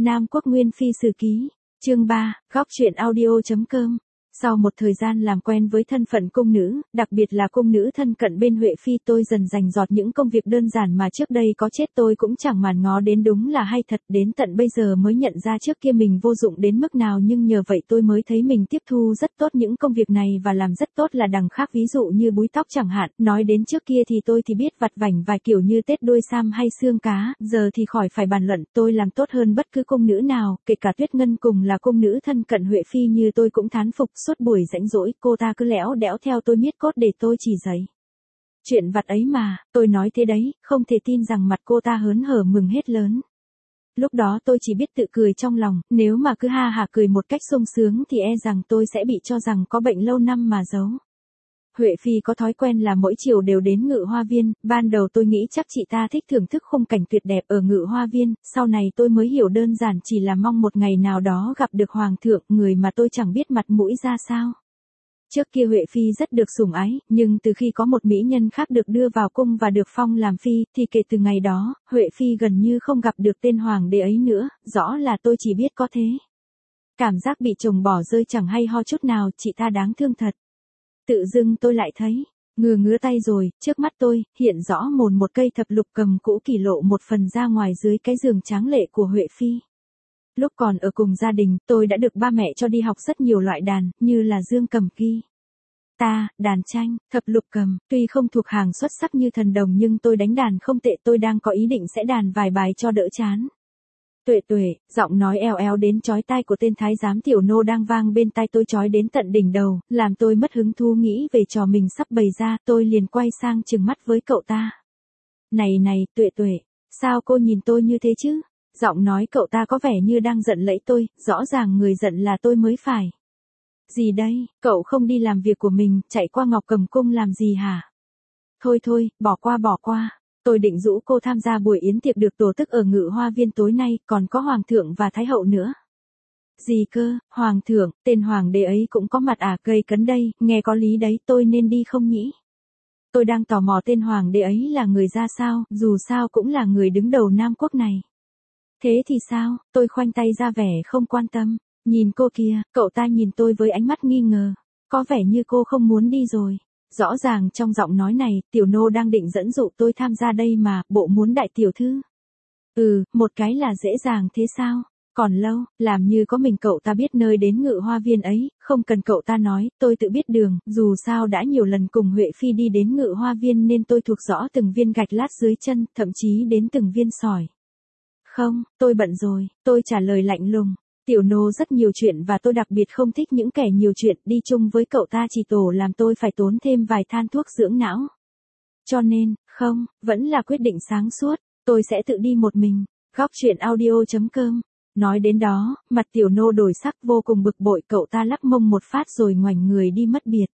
Nam Quốc Nguyên Phi Sử Ký, chương 3, góc truyện audio.com. Sau một thời gian làm quen với thân phận cung nữ, đặc biệt là cung nữ thân cận bên Huệ Phi, tôi dần rành rọt những công việc đơn giản mà trước đây có chết tôi cũng chẳng màn ngó đến, đúng là hay thật, đến tận bây giờ mới nhận ra trước kia mình vô dụng đến mức nào, nhưng nhờ vậy tôi mới thấy mình tiếp thu rất tốt những công việc này và làm rất tốt là đằng khác, ví dụ như búi tóc chẳng hạn. Nói đến trước kia thì tôi thì biết vặt vảnh vài kiểu như tết đuôi sam hay xương cá, giờ thì khỏi phải bàn luận, tôi làm tốt hơn bất cứ cung nữ nào, kể cả Tuyết Ngân cùng là cung nữ thân cận Huệ Phi như tôi cũng thán phục. Suốt buổi rảnh rỗi, cô ta cứ lẽo đẽo theo tôi miết cốt để tôi chỉ dạy. Chuyện vặt ấy mà, tôi nói thế đấy, không thể tin rằng mặt cô ta hớn hở mừng hết lớn. Lúc đó tôi chỉ biết tự cười trong lòng, nếu mà cứ ha hả cười một cách sung sướng thì e rằng tôi sẽ bị cho rằng có bệnh lâu năm mà giấu. Huệ Phi có thói quen là mỗi chiều đều đến Ngự Hoa Viên, ban đầu tôi nghĩ chắc chị ta thích thưởng thức khung cảnh tuyệt đẹp ở Ngự Hoa Viên, sau này tôi mới hiểu đơn giản chỉ là mong một ngày nào đó gặp được Hoàng thượng, người mà tôi chẳng biết mặt mũi ra sao. Trước kia Huệ Phi rất được sủng ái, nhưng từ khi có một mỹ nhân khác được đưa vào cung và được phong làm phi, thì kể từ ngày đó, Huệ Phi gần như không gặp được tên hoàng đế ấy nữa, rõ là tôi chỉ biết có thế. Cảm giác bị chồng bỏ rơi chẳng hay ho chút nào, chị ta đáng thương thật. Tự dưng tôi lại thấy, ngứa tay rồi, trước mắt tôi, hiện rõ mồn một cây thập lục cầm cũ kỳ lộ một phần ra ngoài dưới cái giường tráng lệ của Huệ Phi. Lúc còn ở cùng gia đình, tôi đã được ba mẹ cho đi học rất nhiều loại đàn, như là dương cầm, đàn tranh, thập lục cầm, tuy không thuộc hàng xuất sắc như thần đồng nhưng tôi đánh đàn không tệ, tôi đang có ý định sẽ đàn vài bài cho đỡ chán. Tuệ, giọng nói eo éo đến chói tai của tên thái giám tiểu nô đang vang bên tai tôi chói đến tận đỉnh đầu, làm tôi mất hứng thú nghĩ về trò mình sắp bày ra, tôi liền quay sang trừng mắt với cậu ta. Này, Tuệ, sao cô nhìn tôi như thế chứ? Giọng nói cậu ta có vẻ như đang giận lẫy tôi, rõ ràng người giận là tôi mới phải. Gì đây, cậu không đi làm việc của mình, chạy qua Ngọc Cầm Cung làm gì hả? Thôi, bỏ qua. Tôi định rủ cô tham gia buổi yến tiệc được tổ chức ở Ngự Hoa Viên tối nay, còn có Hoàng thượng và Thái hậu nữa. Gì cơ, Hoàng thượng, tên hoàng đế ấy cũng có mặt à, gây cấn đây, nghe có lý đấy, tôi nên đi không nhỉ? Tôi đang tò mò tên hoàng đế ấy là người ra sao, dù sao cũng là người đứng đầu Nam Quốc này. Thế thì sao, tôi khoanh tay ra vẻ không quan tâm. Nhìn cô kia, cậu ta nhìn tôi với ánh mắt nghi ngờ. Có vẻ như cô không muốn đi rồi. Rõ ràng trong giọng nói này, tiểu nô đang định dẫn dụ tôi tham gia đây mà, bộ muốn đại tiểu thư. Một cái là dễ dàng thế sao? Còn lâu, làm như có mình cậu ta biết nơi đến Ngự Hoa Viên ấy, không cần cậu ta nói, tôi tự biết đường, dù sao đã nhiều lần cùng Huệ Phi đi đến Ngự Hoa Viên nên tôi thuộc rõ từng viên gạch lát dưới chân, thậm chí đến từng viên sỏi. Không, tôi bận rồi, tôi trả lời lạnh lùng. Tiểu nô rất nhiều chuyện và tôi đặc biệt không thích những kẻ nhiều chuyện, đi chung với cậu ta chỉ tổ làm tôi phải tốn thêm vài than thuốc dưỡng não. Cho nên, không, vẫn là quyết định sáng suốt, tôi sẽ tự đi một mình. Góc truyện audio.com. Nói đến đó, mặt tiểu nô đổi sắc vô cùng bực bội, cậu ta lắc mông một phát rồi ngoảnh người đi mất biệt.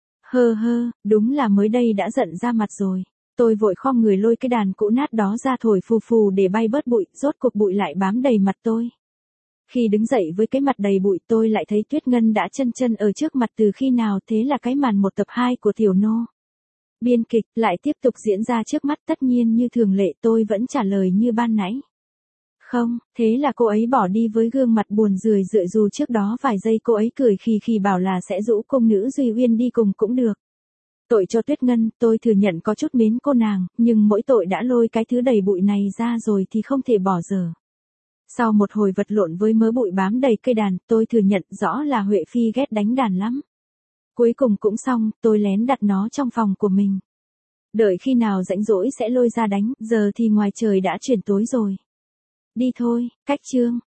Đúng là mới đây đã giận ra mặt rồi. Tôi vội khom người lôi cái đàn cũ nát đó ra thổi phù để bay bớt bụi, rốt cuộc bụi lại bám đầy mặt tôi. Khi đứng dậy với cái mặt đầy bụi tôi lại thấy Tuyết Ngân đã chân ở trước mặt từ khi nào, thế là cái màn 1 tập 2 của tiểu nô. Biên kịch lại tiếp tục diễn ra trước mắt, tất nhiên như thường lệ tôi vẫn trả lời như ban nãy. Không, thế là cô ấy bỏ đi với gương mặt buồn rười rượi, dù trước đó vài giây cô ấy cười khì bảo là sẽ rủ cung nữ Duy Uyên đi cùng cũng được. Tội cho Tuyết Ngân, tôi thừa nhận có chút mến cô nàng, nhưng mỗi tội đã lôi cái thứ đầy bụi này ra rồi thì không thể bỏ dở. Sau một hồi vật lộn với mớ bụi bám đầy cây đàn, tôi thừa nhận rõ là Huệ Phi ghét đánh đàn lắm. Cuối cùng cũng xong, tôi lén đặt nó trong phòng của mình. Đợi khi nào rảnh rỗi sẽ lôi ra đánh, giờ thì ngoài trời đã chuyển tối rồi. Đi thôi, cách chương.